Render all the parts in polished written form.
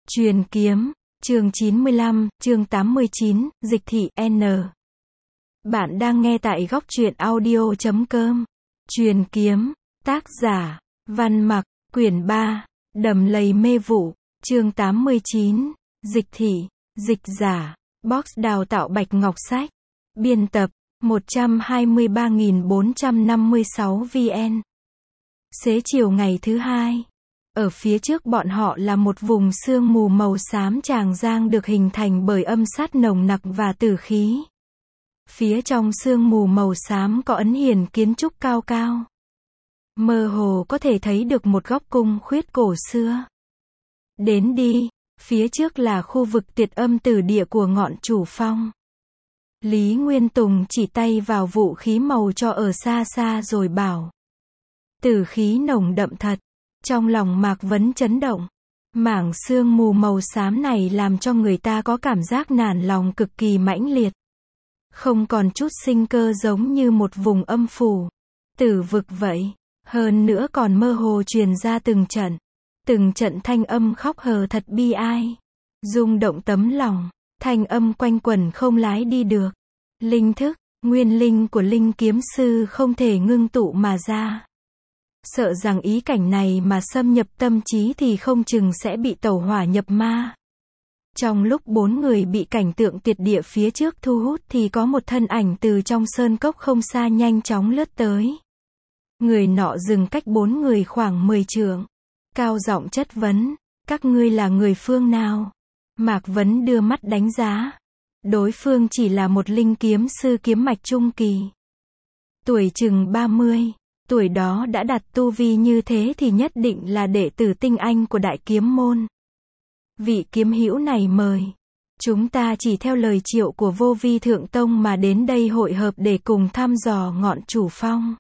Truyền kiếm, chương 95, chương 89, dịch thị N. Bạn đang nghe tại góc truyện audio.com. Truyền kiếm, tác giả, Văn Mặc, quyển 3, Đầm lầy mê vụ, chương 89, dịch thị, dịch giả, box đào tạo Bạch Ngọc Sách, biên tập, 123.456 VN. Xế chiều ngày thứ hai. Ở phía trước bọn họ là một vùng sương mù màu xám tràng giang được hình thành bởi âm sát nồng nặc và tử khí. Phía trong sương mù màu xám có ấn hiển kiến trúc cao cao. Mơ hồ có thể thấy được một góc cung khuyết cổ xưa. Đến đi, phía trước là khu vực tuyệt âm tử địa của ngọn chủ phong. Lý Nguyên Tùng chỉ tay vào vũ khí màu cho ở xa xa rồi bảo. Tử khí nồng đậm thật. Trong lòng Mạc Vấn chấn động. Mảng sương mù màu xám này làm cho người ta có cảm giác nản lòng cực kỳ mãnh liệt. Không còn chút sinh cơ, giống như một vùng âm phủ, tử vực vậy. Hơn nữa còn mơ hồ truyền ra từng trận thanh âm khóc hờ thật bi ai. Rung động tấm lòng, thanh âm quanh quẩn không lái đi được. Linh thức, nguyên linh của linh kiếm sư không thể ngưng tụ mà ra. Sợ rằng ý cảnh này mà xâm nhập tâm trí thì không chừng sẽ bị tẩu hỏa nhập ma. Trong lúc bốn người bị cảnh tượng tuyệt địa phía trước thu hút thì có một thân ảnh từ trong sơn cốc không xa nhanh chóng lướt tới. Người nọ dừng cách bốn người khoảng 10 trượng. Cao giọng chất vấn, các ngươi là người phương nào? Mạc Vấn đưa mắt đánh giá. Đối phương chỉ là một linh kiếm sư kiếm mạch trung kỳ. Tuổi chừng 30. Tuổi đó đã đạt tu vi như thế thì nhất định là đệ tử tinh anh của Đại Kiếm Môn. Vị kiếm hữu này mời. Chúng ta chỉ theo lời triệu của Vô Vi Thượng Tông mà đến đây hội hợp để cùng thăm dò ngọn chủ phong.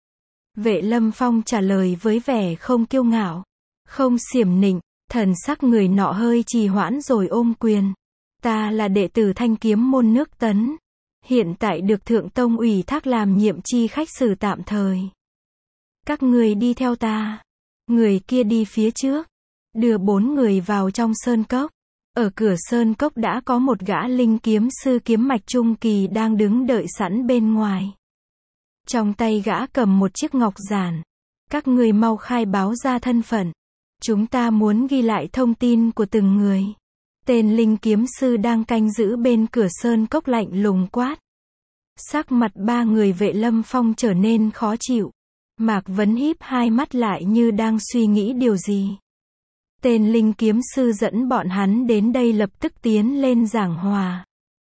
Vệ Lâm Phong trả lời với vẻ không kiêu ngạo, không xiểm nịnh, thần sắc người nọ hơi trì hoãn rồi ôm quyền. Ta là đệ tử Thanh Kiếm Môn nước Tấn. Hiện tại được Thượng Tông ủy thác làm nhiệm chi khách sử tạm thời. Các người đi theo ta. Người kia đi phía trước, đưa bốn người vào trong sơn cốc. Ở cửa sơn cốc đã có một gã linh kiếm sư kiếm mạch trung kỳ đang đứng đợi sẵn bên ngoài. Trong tay gã cầm một chiếc ngọc giản. Các người mau khai báo ra thân phận. Chúng ta muốn ghi lại thông tin của từng người. Tên linh kiếm sư đang canh giữ bên cửa sơn cốc lạnh lùng quát. Sắc mặt ba người Vệ Lâm Phong trở nên khó chịu. Mạc Vấn híp hai mắt lại như đang suy nghĩ điều gì. Tên linh kiếm sư dẫn bọn hắn đến đây lập tức tiến lên giảng hòa.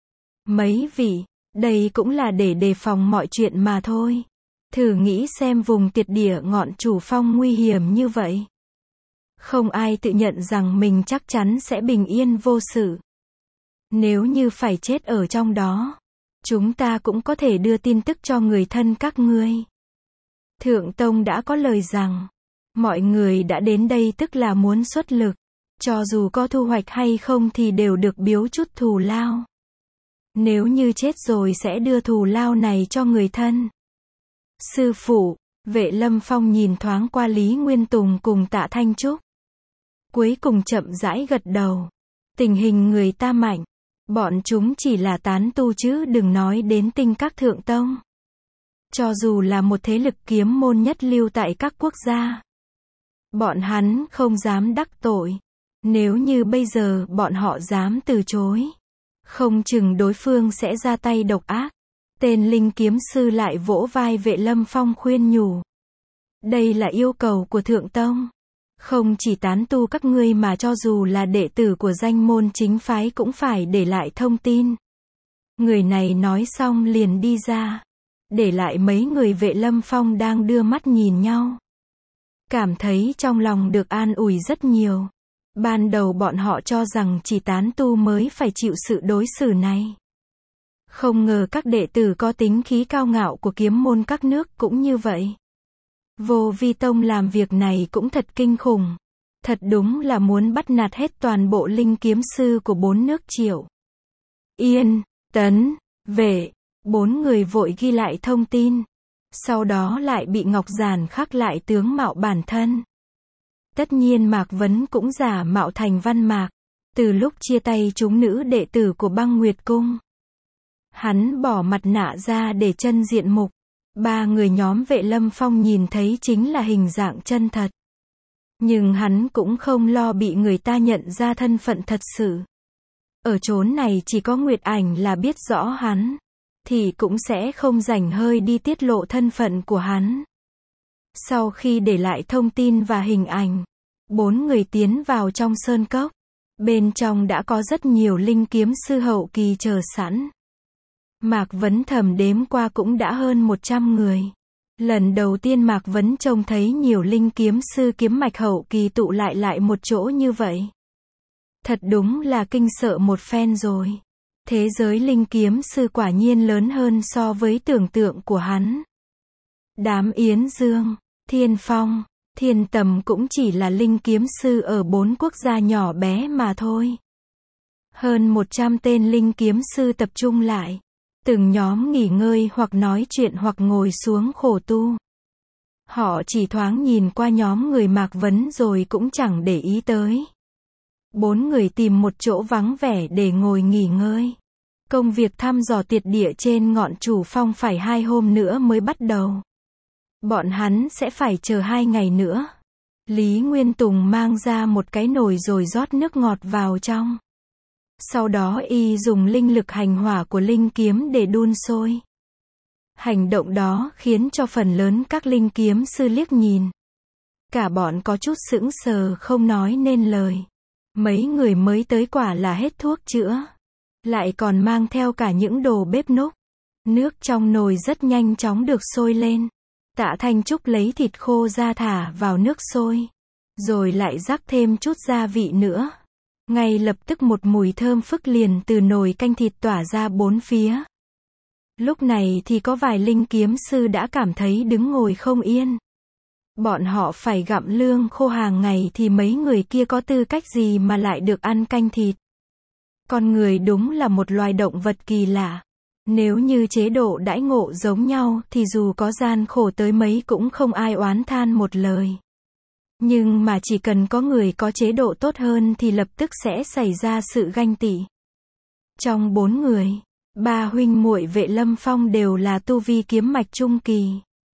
Mấy vị, đây cũng là để đề phòng mọi chuyện mà thôi. Thử nghĩ xem vùng tuyệt địa ngọn chủ phong nguy hiểm như vậy. Không ai tự nhận rằng mình chắc chắn sẽ bình yên vô sự. Nếu như phải chết ở trong đó, chúng ta cũng có thể đưa tin tức cho người thân các ngươi. Thượng Tông đã có lời rằng, mọi người đã đến đây tức là muốn xuất lực. Cho dù có thu hoạch hay không thì đều được biếu chút thù lao. Nếu như chết rồi sẽ đưa thù lao này cho người thân. Sư phụ, Vệ Lâm Phong nhìn thoáng qua Lý Nguyên Tùng cùng Tạ Thanh Trúc. Cuối cùng chậm rãi gật đầu. Tình hình người ta mạnh. Bọn chúng chỉ là tán tu chứ đừng nói đến tinh các Thượng Tông. Cho dù là một thế lực kiếm môn nhất lưu tại các quốc gia, bọn hắn không dám đắc tội. Nếu như bây giờ bọn họ dám từ chối, không chừng đối phương sẽ ra tay độc ác. Tên linh kiếm sư lại vỗ vai Vệ Lâm Phong khuyên nhủ. Đây là yêu cầu của Thượng Tông. Không chỉ tán tu các ngươi mà cho dù là đệ tử của danh môn chính phái cũng phải để lại thông tin. Người này nói xong liền đi ra. Để lại mấy người Vệ Lâm Phong đang đưa mắt nhìn nhau. Cảm thấy trong lòng được an ủi rất nhiều. Ban đầu bọn họ cho rằng chỉ tán tu mới phải chịu sự đối xử này. Không ngờ các đệ tử có tính khí cao ngạo của kiếm môn các nước cũng như vậy. Vô Vi Tông làm việc này cũng thật kinh khủng. Thật đúng là muốn bắt nạt hết toàn bộ linh kiếm sư của bốn nước Triệu, Yên, Tấn, Vệ. Bốn người vội ghi lại thông tin. Sau đó lại bị ngọc giản khắc lại tướng mạo bản thân. Tất nhiên Mạc Vấn cũng giả mạo thành Văn Mạc. Từ lúc chia tay chúng nữ đệ tử của Băng Nguyệt Cung, hắn bỏ mặt nạ ra để chân diện mục. Ba người nhóm Vệ Lâm Phong nhìn thấy chính là hình dạng chân thật. Nhưng hắn cũng không lo bị người ta nhận ra thân phận thật sự. Ở chốn này chỉ có Nguyệt Ảnh là biết rõ hắn, thì cũng sẽ không rảnh hơi đi tiết lộ thân phận của hắn. Sau khi để lại thông tin và hình ảnh, 4 người tiến vào trong sơn cốc. Bên trong đã có rất nhiều linh kiếm sư hậu kỳ chờ sẵn. Mạc Vấn thầm đếm qua cũng đã hơn 100 người. Lần đầu tiên Mạc Vấn trông thấy nhiều linh kiếm sư kiếm mạch hậu kỳ tụ lại một chỗ như vậy. Thật đúng là kinh sợ một phen rồi. Thế giới linh kiếm sư quả nhiên lớn hơn so với tưởng tượng của hắn. Đám Yến Dương, Thiên Phong, Thiên Tầm cũng chỉ là linh kiếm sư ở 4 quốc gia nhỏ bé mà thôi. Hơn 100 tên linh kiếm sư tập trung lại. Từng nhóm nghỉ ngơi hoặc nói chuyện hoặc ngồi xuống khổ tu. Họ chỉ thoáng nhìn qua nhóm người Mạc Vấn rồi cũng chẳng để ý tới. 4 người tìm một chỗ vắng vẻ để ngồi nghỉ ngơi. Công việc thăm dò tiệt địa trên ngọn Chủ Phong phải 2 hôm nữa mới bắt đầu. Bọn hắn sẽ phải chờ 2 ngày nữa. Lý Nguyên Tùng mang ra một cái nồi rồi rót nước ngọt vào trong. Sau đó y dùng linh lực hành hỏa của linh kiếm để đun sôi. Hành động đó khiến cho phần lớn các linh kiếm sư liếc nhìn. Cả bọn có chút sững sờ không nói nên lời. Mấy người mới tới quả là hết thuốc chữa. Lại còn mang theo cả những đồ bếp núc. Nước trong nồi rất nhanh chóng được sôi lên. Tạ Thanh Trúc lấy thịt khô ra thả vào nước sôi. Rồi lại rắc thêm chút gia vị nữa. Ngay lập tức một mùi thơm phức liền từ nồi canh thịt tỏa ra bốn phía. Lúc này thì có vài linh kiếm sư đã cảm thấy đứng ngồi không yên. Bọn họ phải gặm lương khô hàng ngày thì mấy người kia có tư cách gì mà lại được ăn canh thịt. Con người đúng là một loài động vật kỳ lạ. Nếu như chế độ đãi ngộ giống nhau thì dù có gian khổ tới mấy cũng không ai oán than một lời. Nhưng mà chỉ cần có người có chế độ tốt hơn thì lập tức sẽ xảy ra sự ganh tị. Trong 4 người, 3 huynh muội Vệ Lâm Phong đều là tu vi kiếm mạch trung kỳ.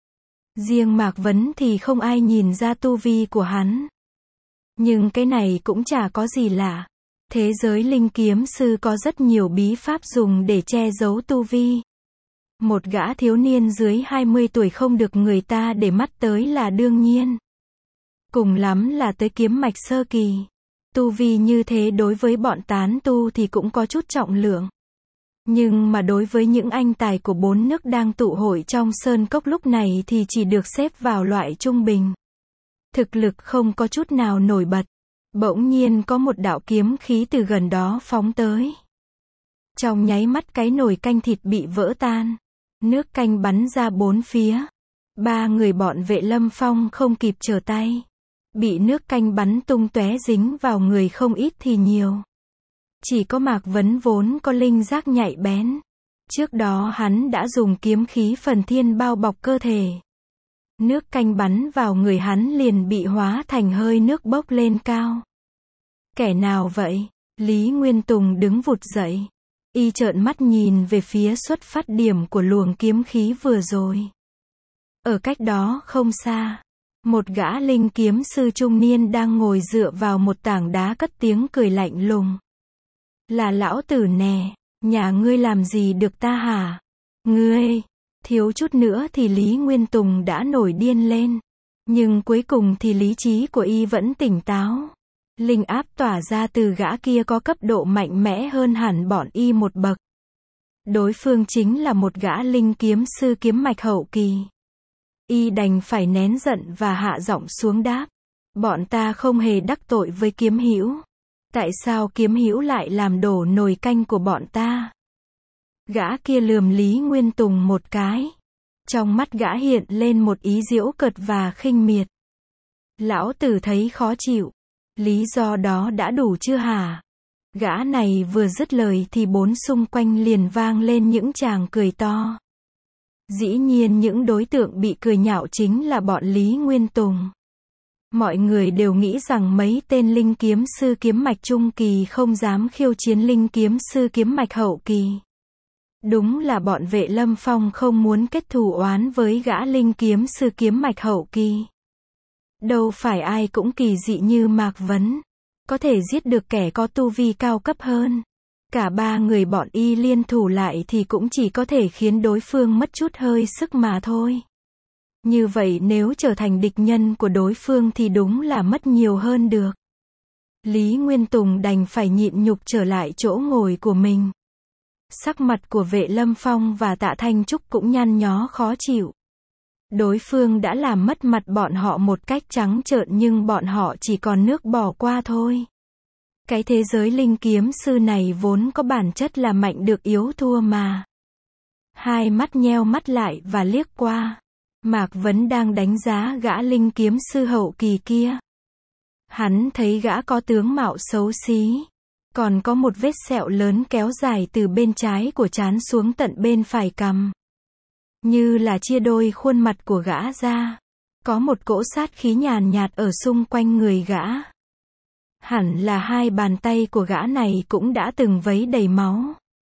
Riêng Mạc Vấn thì không ai nhìn ra tu vi của hắn. Nhưng cái này cũng chả có gì lạ. Thế giới linh kiếm sư có rất nhiều bí pháp dùng để che giấu tu vi. Một gã thiếu niên dưới 20 tuổi không được người ta để mắt tới là đương nhiên. Cùng lắm là tới kiếm mạch sơ kỳ. Tu vi như thế đối với bọn tán tu thì cũng có chút trọng lượng. Nhưng mà đối với những anh tài của 4 nước đang tụ hội trong sơn cốc lúc này thì chỉ được xếp vào loại trung bình. Thực lực không có chút nào nổi bật. Bỗng nhiên có một đạo kiếm khí từ gần đó phóng tới. Trong nháy mắt cái nồi canh thịt bị vỡ tan. Nước canh bắn ra bốn phía. 3 người bọn Vệ Lâm Phong không kịp trở tay. Bị nước canh bắn tung tóe dính vào người không ít thì nhiều. Chỉ có Mạc Vấn vốn có linh giác nhạy bén. Trước đó hắn đã dùng kiếm khí phần thiên bao bọc cơ thể. Nước canh bắn vào người hắn liền bị hóa thành hơi nước bốc lên cao. Kẻ nào vậy? Lý Nguyên Tùng đứng vụt dậy. Y trợn mắt nhìn về phía xuất phát điểm của luồng kiếm khí vừa rồi. Ở cách đó không xa, một gã linh kiếm sư trung niên đang ngồi dựa vào một tảng đá cất tiếng cười lạnh lùng. Là lão tử nè, nhà ngươi làm gì được ta hả? Ngươi, thiếu chút nữa thì Lý Nguyên Tùng đã nổi điên lên. Nhưng cuối cùng thì lý trí của y vẫn tỉnh táo. Linh áp tỏa ra từ gã kia có cấp độ mạnh mẽ hơn hẳn bọn y một bậc. Đối phương chính là một gã linh kiếm sư kiếm mạch hậu kỳ. Y đành phải nén giận và hạ giọng xuống đáp. Bọn ta không hề đắc tội với kiếm hữu. Tại sao kiếm hữu lại làm đổ nồi canh của bọn ta? Gã kia lườm Lý Nguyên Tùng một cái. Trong mắt gã hiện lên một ý giễu cợt và khinh miệt. Lão tử thấy khó chịu. Lý do đó đã đủ chưa hả? Gã này vừa dứt lời thì bốn xung quanh liền vang lên những tràng cười to. Dĩ nhiên những đối tượng bị cười nhạo chính là bọn Lý Nguyên Tùng. Mọi người đều nghĩ rằng mấy tên linh kiếm sư kiếm mạch trung kỳ không dám khiêu chiến linh kiếm sư kiếm mạch hậu kỳ. Đúng là bọn Vệ Lâm Phong không muốn kết thù oán với gã linh kiếm sư kiếm mạch hậu kỳ. Đâu phải ai cũng kỳ dị như Mạc Vấn, có thể giết được kẻ có tu vi cao cấp hơn. Cả ba người bọn y liên thủ lại thì cũng chỉ có thể khiến đối phương mất chút hơi sức mà thôi. Như vậy nếu trở thành địch nhân của đối phương thì đúng là mất nhiều hơn được. Lý Nguyên Tùng đành phải nhịn nhục trở lại chỗ ngồi của mình. Sắc mặt của Vệ Lâm Phong và Tạ Thanh Trúc cũng nhăn nhó khó chịu. Đối phương đã làm mất mặt bọn họ một cách trắng trợn nhưng bọn họ chỉ còn nước bỏ qua thôi. Cái thế giới linh kiếm sư này vốn có bản chất là mạnh được yếu thua mà. Hai mắt nheo mắt lại và liếc qua. Mạc Vấn đang đánh giá gã linh kiếm sư hậu kỳ kia. Hắn thấy gã có tướng mạo xấu xí. Còn có một vết sẹo lớn kéo dài từ bên trái của trán xuống tận bên phải cằm. Như là chia đôi khuôn mặt của gã ra. Có một cỗ sát khí nhàn nhạt ở xung quanh người gã. Hẳn là hai bàn tay của gã này cũng đã từng vấy đầy máu.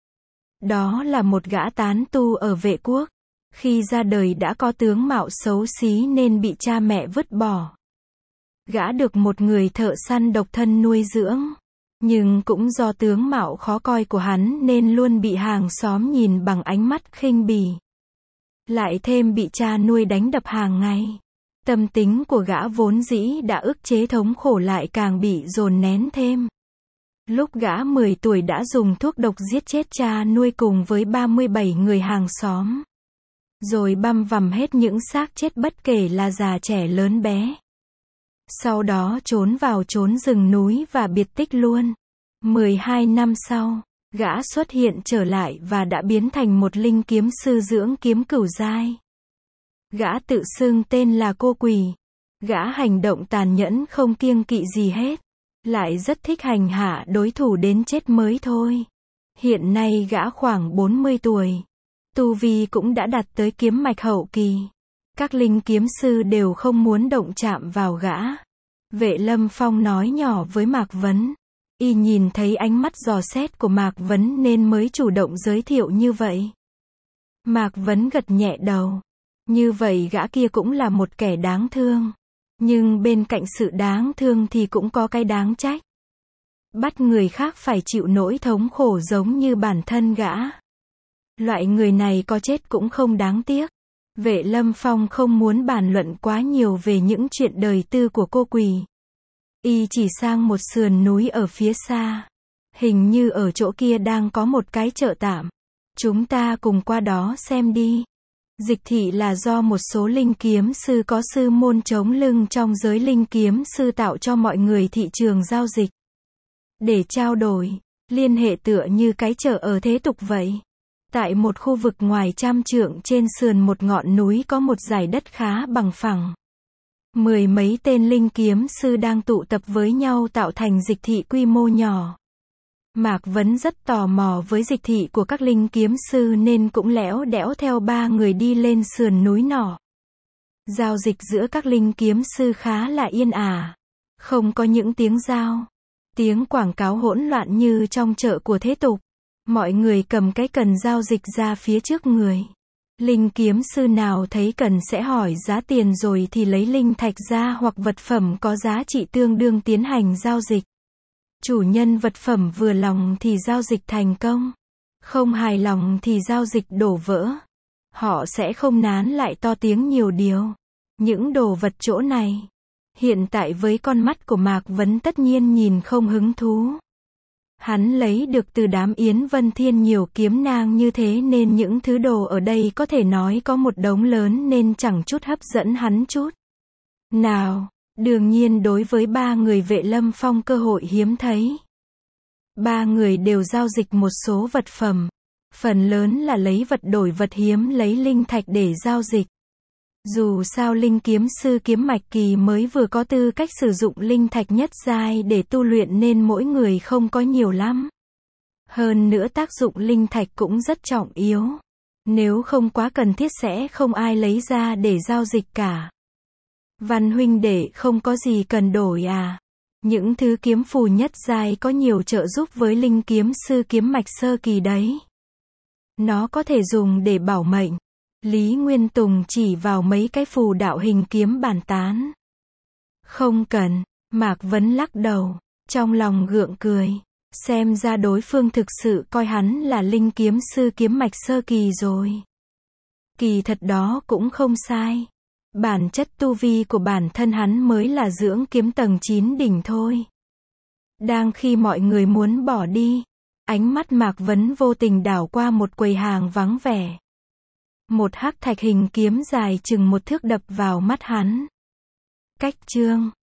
Đó là một gã tán tu ở Vệ Quốc. Khi ra đời đã có tướng mạo xấu xí nên bị cha mẹ vứt bỏ. Gã được một người thợ săn độc thân nuôi dưỡng. Nhưng cũng do tướng mạo khó coi của hắn nên luôn bị hàng xóm nhìn bằng ánh mắt khinh bỉ. Lại thêm bị cha nuôi đánh đập hàng ngày. Tâm tính của gã vốn dĩ đã ức chế thống khổ lại càng bị dồn nén thêm. Lúc gã 10 tuổi đã dùng thuốc độc giết chết cha nuôi cùng với 37 người hàng xóm. Rồi băm vằm hết những xác chết bất kể là già trẻ lớn bé. Sau đó trốn vào chốn rừng núi và biệt tích luôn. 12 năm sau, gã xuất hiện trở lại và đã biến thành một linh kiếm sư dưỡng kiếm cửu giai. Gã tự xưng tên là Cô Quỳ. Gã hành động tàn nhẫn không kiêng kỵ gì hết. Lại rất thích hành hạ đối thủ đến chết mới thôi. Hiện nay gã khoảng 40 tuổi. Tu vi cũng đã đạt tới kiếm mạch hậu kỳ. Các linh kiếm sư đều không muốn động chạm vào gã. Vệ Lâm Phong nói nhỏ với Mạc Vấn. Y nhìn thấy ánh mắt dò xét của Mạc Vấn nên mới chủ động giới thiệu như vậy. Mạc Vấn gật nhẹ đầu. Như vậy gã kia cũng là một kẻ đáng thương. Nhưng bên cạnh sự đáng thương thì cũng có cái đáng trách. Bắt người khác phải chịu nỗi thống khổ giống như bản thân gã. Loại người này có chết cũng không đáng tiếc. Vệ Lâm Phong không muốn bàn luận quá nhiều về những chuyện đời tư của Cô Quỳ. Y chỉ sang một sườn núi ở phía xa. Hình như ở chỗ kia đang có một cái chợ tạm. Chúng ta cùng qua đó xem đi. Dịch thị là do một số linh kiếm sư có sư môn chống lưng trong giới linh kiếm sư tạo cho mọi người thị trường giao dịch. Để trao đổi, liên hệ tựa như cái chợ ở thế tục vậy. Tại một khu vực ngoài 100 trượng trên sườn một ngọn núi có một dải đất khá bằng phẳng. 10 mấy tên linh kiếm sư đang tụ tập với nhau tạo thành dịch thị quy mô nhỏ. Mạc Vấn rất tò mò với dịch thị của các linh kiếm sư nên cũng lẽo đẽo theo ba người đi lên sườn núi nọ. Giao dịch giữa các linh kiếm sư khá là yên ả. Không có những tiếng giao, tiếng quảng cáo hỗn loạn như trong chợ của thế tục. Mọi người cầm cái cần giao dịch ra phía trước người. Linh kiếm sư nào thấy cần sẽ hỏi giá tiền rồi thì lấy linh thạch ra hoặc vật phẩm có giá trị tương đương tiến hành giao dịch. Chủ nhân vật phẩm vừa lòng thì giao dịch thành công. Không hài lòng thì giao dịch đổ vỡ. Họ sẽ không nán lại to tiếng nhiều điều. Những đồ vật chỗ này, hiện tại với con mắt của Mạc Vấn tất nhiên nhìn không hứng thú. Hắn lấy được từ đám Yến Vân Thiên nhiều kiếm nang như thế nên những thứ đồ ở đây có thể nói có một đống lớn nên chẳng chút hấp dẫn hắn chút nào. Đương nhiên đối với ba người Vệ Lâm Phong cơ hội hiếm thấy. Ba người đều giao dịch một số vật phẩm. Phần lớn là lấy vật đổi vật, hiếm lấy linh thạch để giao dịch. Dù sao linh kiếm sư kiếm mạch kỳ mới vừa có tư cách sử dụng linh thạch nhất giai để tu luyện nên mỗi người không có nhiều lắm. Hơn nữa tác dụng linh thạch cũng rất trọng yếu. Nếu không quá cần thiết sẽ không ai lấy ra để giao dịch cả. Văn huynh đệ không có gì cần đổi à? Những thứ kiếm phù nhất giai có nhiều trợ giúp với linh kiếm sư kiếm mạch sơ kỳ đấy. Nó có thể dùng để bảo mệnh. Lý Nguyên Tùng chỉ vào mấy cái phù đạo hình kiếm bàn tán. Không cần, Mạc Vấn lắc đầu, trong lòng gượng cười. Xem ra đối phương thực sự coi hắn là linh kiếm sư kiếm mạch sơ kỳ rồi. Kỳ thật đó cũng không sai. Bản chất tu vi của bản thân hắn mới là dưỡng kiếm tầng 9 đỉnh thôi. Đang khi mọi người muốn bỏ đi, ánh mắt Mạc Vấn vô tình đảo qua một quầy hàng vắng vẻ. Một hắc thạch hình kiếm dài chừng 1 thước đập vào mắt hắn. Cách chương